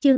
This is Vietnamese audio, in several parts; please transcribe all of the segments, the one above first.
Chương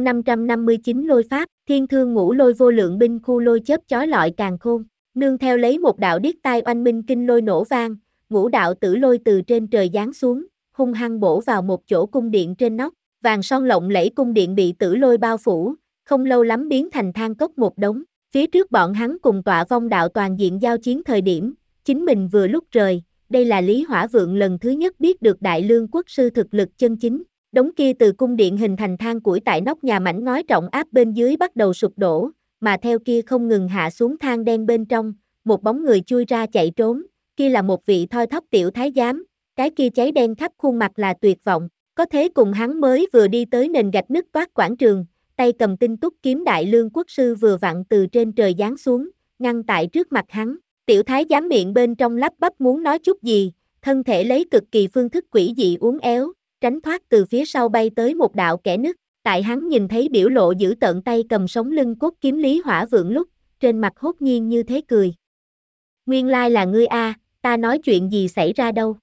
559 Lôi Pháp, Thiên Thương Ngũ Lôi vô lượng binh khu lôi chớp chói lọi càn khôn, nương theo lấy một đạo điếc tai oanh minh kinh lôi nổ vang, ngũ đạo tử lôi từ trên trời giáng xuống, hung hăng bổ vào một chỗ cung điện trên nóc, vàng son lộng lẫy cung điện bị tử lôi bao phủ, không lâu lắm biến thành than cốc một đống, phía trước bọn hắn cùng Tọa Vong đạo toàn diện giao chiến thời điểm, chính mình vừa lúc rời, đây là Lý Hỏa Vượng lần thứ nhất biết được Đại Lương quốc sư thực lực chân chính. Đống kia từ cung điện hình thành than củi tại nóc nhà mảnh ngói trọng áp bên dưới bắt đầu sụp đổ, mà theo kia không ngừng hạ xuống than đen bên trong, một bóng người chui ra chạy trốn, kia là một vị thoi thóp tiểu thái giám, cái kia cháy đen khắp khuôn mặt là tuyệt vọng, có thế cùng hắn mới vừa đi tới nền gạch nứt toát quảng trường, tay cầm tinh túc kiếm Đại Lương quốc sư vừa vặn từ trên trời giáng xuống, ngăn tại trước mặt hắn, tiểu thái giám miệng bên trong lắp bắp muốn nói chút gì, thân thể lấy cực kỳ phương thức quỷ dị uốn éo, tránh thoát từ phía sau bay tới một đạo kẽ nứt, tại hắn nhìn thấy biểu lộ giữ tợn tay cầm sống lưng cốt kiếm Lý Hỏa Vượng lúc, trên mặt hốt nhiên như thế cười. Nguyên lai là ngươi a, ta nói chuyện gì xảy ra đâu.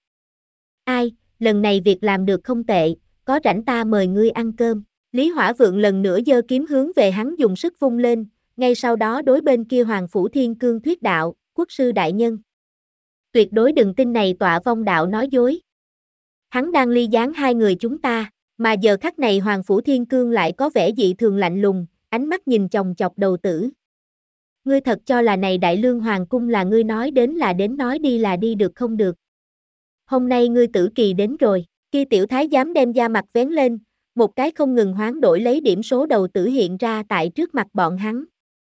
Ai, lần này việc làm được không tệ, có rảnh ta mời ngươi ăn cơm. Lý Hỏa Vượng lần nữa giơ kiếm hướng về hắn dùng sức vung lên, ngay sau đó đối bên kia Hoàng Phủ Thiên Cương thuyết đạo, quốc sư đại nhân. Tuyệt đối đừng tin này Tọa Vong đạo nói dối. Hắn đang ly gián hai người chúng ta, mà giờ khắc này Hoàng Phủ Thiên Cương lại có vẻ dị thường lạnh lùng, ánh mắt nhìn chòng chọc Đầu Tử. Ngươi thật cho là này Đại Lương Hoàng cung là ngươi nói đến là đến nói đi là đi được không được. Hôm nay ngươi tử kỳ đến rồi, kia tiểu thái giám đem da mặt vén lên, một cái không ngừng hoán đổi lấy điểm số Đầu Tử hiện ra tại trước mặt bọn hắn.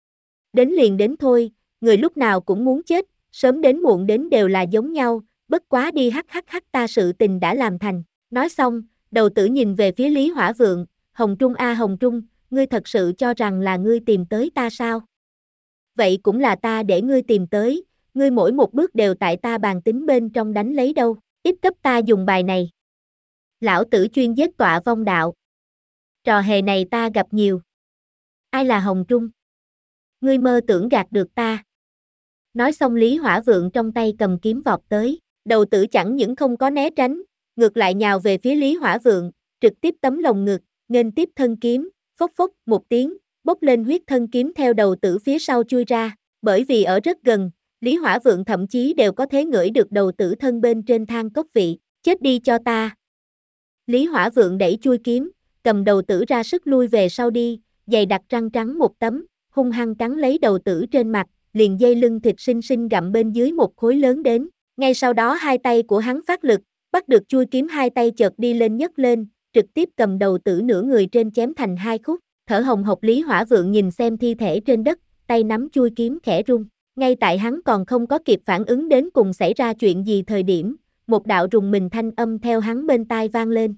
Đến liền đến thôi, người lúc nào cũng muốn chết, sớm đến muộn đến đều là giống nhau, bất quá đi hắc ta sự tình đã làm thành. Nói xong, Đầu Tử nhìn về phía Lý Hỏa Vượng, Hồng Trung a Hồng Trung, ngươi thật sự cho rằng là ngươi tìm tới ta sao? Vậy cũng là ta để ngươi tìm tới, ngươi mỗi một bước đều tại ta bàn tính bên trong đánh lấy đâu, ít cấp ta dùng bài này. Lão tử chuyên giết Tọa Vong đạo. Trò hề này ta gặp nhiều. Ai là Hồng Trung? Ngươi mơ tưởng gạt được ta. Nói xong Lý Hỏa Vượng trong tay cầm kiếm vọt tới, Đầu Tử chẳng những không có né tránh, ngược lại nhào về phía Lý Hỏa Vượng, trực tiếp tấm lồng ngực, nghênh tiếp thân kiếm, phốc phốc một tiếng, bốc lên huyết thân kiếm theo Đầu Tử phía sau chui ra, bởi vì ở rất gần, Lý Hỏa Vượng thậm chí đều có thể ngửi được Đầu Tử thân bên trên than cốc vị, chết đi cho ta. Lý Hỏa Vượng đẩy chui kiếm, cầm Đầu Tử ra sức lui về sau đi, dày đặc răng trắng một tấm, hung hăng cắn lấy Đầu Tử trên mặt, liền dây lưng thịt xinh xinh gặm bên dưới một khối lớn đến, ngay sau đó hai tay của hắn phát lực, bắt được chui kiếm hai tay chợt đi lên nhấc lên, trực tiếp cầm Đầu Tử nửa người trên chém thành hai khúc, thở hồng hộc Lý Hỏa Vượng nhìn xem thi thể trên đất, tay nắm chui kiếm khẽ rung, ngay tại hắn còn không có kịp phản ứng đến cùng xảy ra chuyện gì thời điểm, một đạo rùng mình thanh âm theo hắn bên tai vang lên.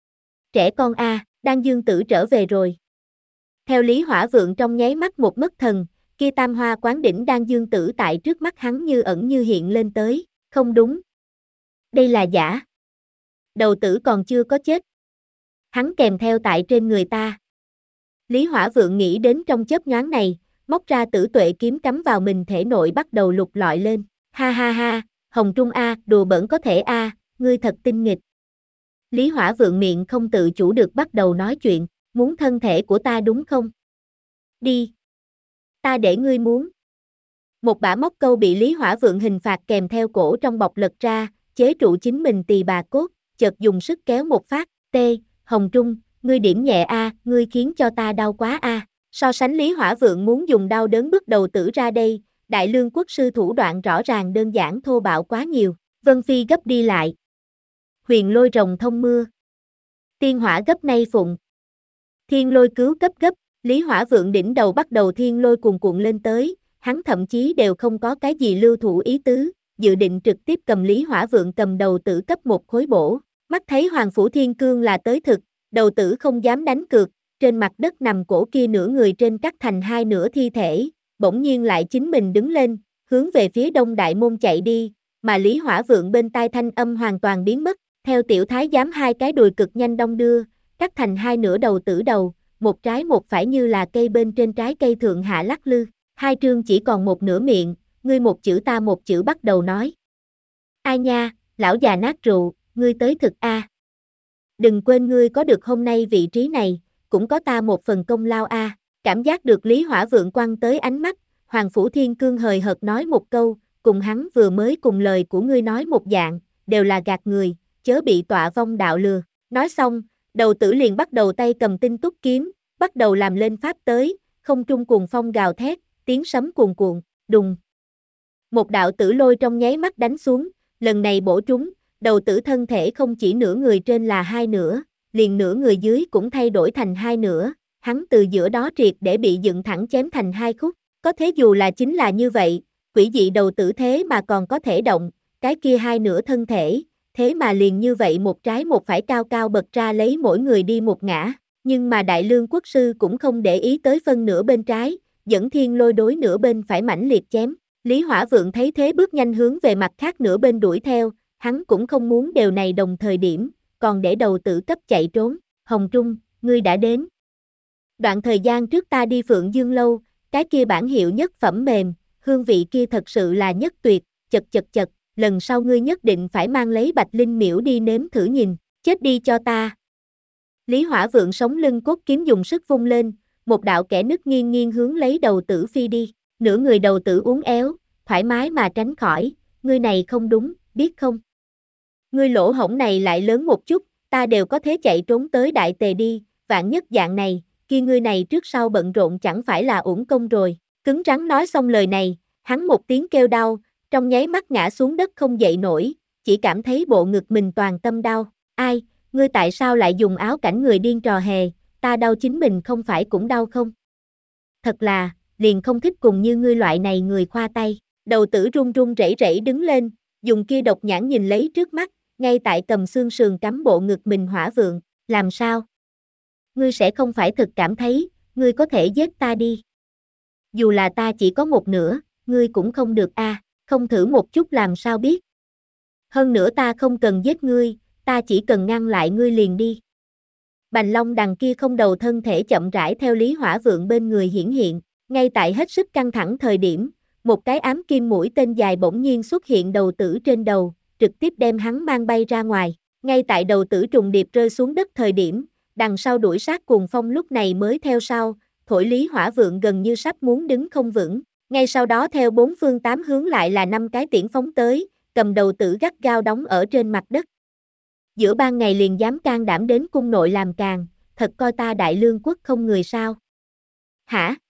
Trẻ con a, Đan Dương Tử trở về rồi. Theo Lý Hỏa Vượng trong nháy mắt một mất thần, kia tam hoa quán đỉnh Đan Dương Tử tại trước mắt hắn như ẩn như hiện lên tới, không đúng. Đây là giả. Đầu Tử còn chưa có chết. Hắn kèm theo tại trên người ta. Lý Hỏa Vượng nghĩ đến trong chớp nhoáng này, móc ra Tử Tuệ kiếm cắm vào mình thể nội bắt đầu lục lọi lên. Ha ha ha, Hồng Trung a, đùa bỡn có thể a, ngươi thật tinh nghịch. Lý Hỏa Vượng miệng không tự chủ được bắt đầu nói chuyện, muốn thân thể của ta đúng không? Đi. Ta để ngươi muốn. Một bả móc câu bị Lý Hỏa Vượng hình phạt kèm theo cổ trong bọc lật ra, chế trụ chính mình tỳ bà cốt, chợt dùng sức kéo một phát, Hồng Trung, ngươi điểm nhẹ a, ngươi khiến cho ta đau quá a. So sánh Lý Hỏa Vượng muốn dùng đau đớn bức Đầu Tử ra đây, Đại Lương quốc sư thủ đoạn rõ ràng đơn giản thô bạo quá nhiều, Vân Phi gấp đi lại. Huyền lôi rồng thông mưa. Tiên hỏa gấp nay phụng. Thiên lôi cứu cấp gấp, Lý Hỏa Vượng đỉnh đầu bắt đầu thiên lôi cuồn cuộn lên tới, hắn thậm chí đều không có cái gì lưu thủ ý tứ, dự định trực tiếp cầm Lý Hỏa Vượng cầm Đầu Tử cấp một khối bổ, mắt thấy Hoàng Phủ Thiên Cương là tới thực, Đầu Tử không dám đánh cược, trên mặt đất nằm cổ kia nửa người trên cắt thành hai nửa thi thể, bỗng nhiên lại chính mình đứng lên, hướng về phía đông đại môn chạy đi, mà Lý Hỏa Vượng bên tai thanh âm hoàn toàn biến mất, theo tiểu thái giám hai cái đùi cực nhanh đong đưa, cắt thành hai nửa Đầu Tử đầu, một trái một phải như là cây bên trên trái cây thượng hạ lắc lư, hai trương chỉ còn một nửa miệng, ngươi một chữ ta một chữ bắt đầu nói. Ai nha, lão già nát rượu, ngươi tới thực a. Đừng quên ngươi có được hôm nay vị trí này, cũng có ta một phần công lao a. Cảm giác được Lý Hỏa Vượng quăng tới ánh mắt, Hoàng Phủ Thiên Cương hời hợt nói một câu, cùng hắn vừa mới cùng lời của ngươi nói một dạng, đều là gạt người, chớ bị tọa vong đạo lừa. Nói xong, đầu tử liền bắt đầu tay cầm tinh túc kiếm, bắt đầu làm lên pháp tới, không trung cuồng phong gào thét, tiếng sấm cuồn cuộn, đùng. Một đạo tử lôi trong nháy mắt đánh xuống, lần này bổ trúng, đầu tử thân thể không chỉ nửa người trên là hai nửa, liền nửa người dưới cũng thay đổi thành hai nửa, hắn từ giữa đó triệt để bị dựng thẳng chém thành hai khúc. Có thế dù là chính là như vậy, quỷ dị đầu tử thế mà còn có thể động, cái kia hai nửa thân thể, thế mà liền như vậy một trái một phải cao cao bật ra lấy mỗi người đi một ngã, nhưng mà Đại Lương Quốc sư cũng không để ý tới phân nửa bên trái, dẫn thiên lôi đối nửa bên phải mãnh liệt chém. Lý Hỏa Vượng thấy thế bước nhanh hướng về mặt khác nửa bên đuổi theo, hắn cũng không muốn điều này đồng thời điểm, còn để đầu tử cấp chạy trốn. Hồng Trung, ngươi đã đến. Đoạn thời gian trước ta đi Phượng Dương Lâu, cái kia bản hiệu nhất phẩm mềm, hương vị kia thật sự là nhất tuyệt, chật, lần sau ngươi nhất định phải mang lấy Bạch Linh miễu đi nếm thử nhìn, chết đi cho ta. Lý Hỏa Vượng sống lưng cốt kiếm dùng sức vung lên, một đạo kẻ nứt nghiêng nghiêng hướng lấy đầu tử phi đi, nửa người đầu tử uốn éo, thoải mái mà tránh khỏi, ngươi này không đúng, biết không? Ngươi lỗ hổng này lại lớn một chút, ta đều có thể chạy trốn tới Đại Tề đi, vạn nhất dạng này, kia ngươi này trước sau bận rộn chẳng phải là uổng công rồi. Cứng rắn nói xong lời này, hắn một tiếng kêu đau, trong nháy mắt ngã xuống đất không dậy nổi, chỉ cảm thấy bộ ngực mình toàn tâm đau. Ai, ngươi tại sao lại dùng áo cảnh người điên trò hề, ta đau chính mình không phải cũng đau không? Thật là, liền không thích cùng như ngươi loại này người khoa tay. Đầu tử run run rẩy rẩy đứng lên, dùng kia độc nhãn nhìn lấy trước mắt, ngay tại cầm xương sườn cắm bộ ngực mình. Hỏa Vượng, làm sao? Ngươi sẽ không phải thực cảm thấy, ngươi có thể giết ta đi. Dù là ta chỉ có một nửa, ngươi cũng không được a, không thử một chút làm sao biết. Hơn nữa ta không cần giết ngươi, ta chỉ cần ngăn lại ngươi liền đi. Bành Long đằng kia không đầu thân thể chậm rãi theo Lý Hỏa Vượng bên người hiển hiện, ngay tại hết sức căng thẳng thời điểm, một cái ám kim mũi tên dài bỗng nhiên xuất hiện đầu tử trên đầu, trực tiếp đem hắn mang bay ra ngoài. Ngay tại đầu tử trùng điệp rơi xuống đất thời điểm, đằng sau đuổi sát cuồng phong lúc này mới theo sau, thổi Lý Hỏa Vượng gần như sắp muốn đứng không vững. Ngay sau đó theo bốn phương tám hướng lại là 5 cái tiễn phóng tới, cầm đầu tử gắt gao đóng ở trên mặt đất. Giữa ban ngày liền dám can đảm đến cung nội làm càn, thật coi ta Đại Lương Quốc không người sao? Hả?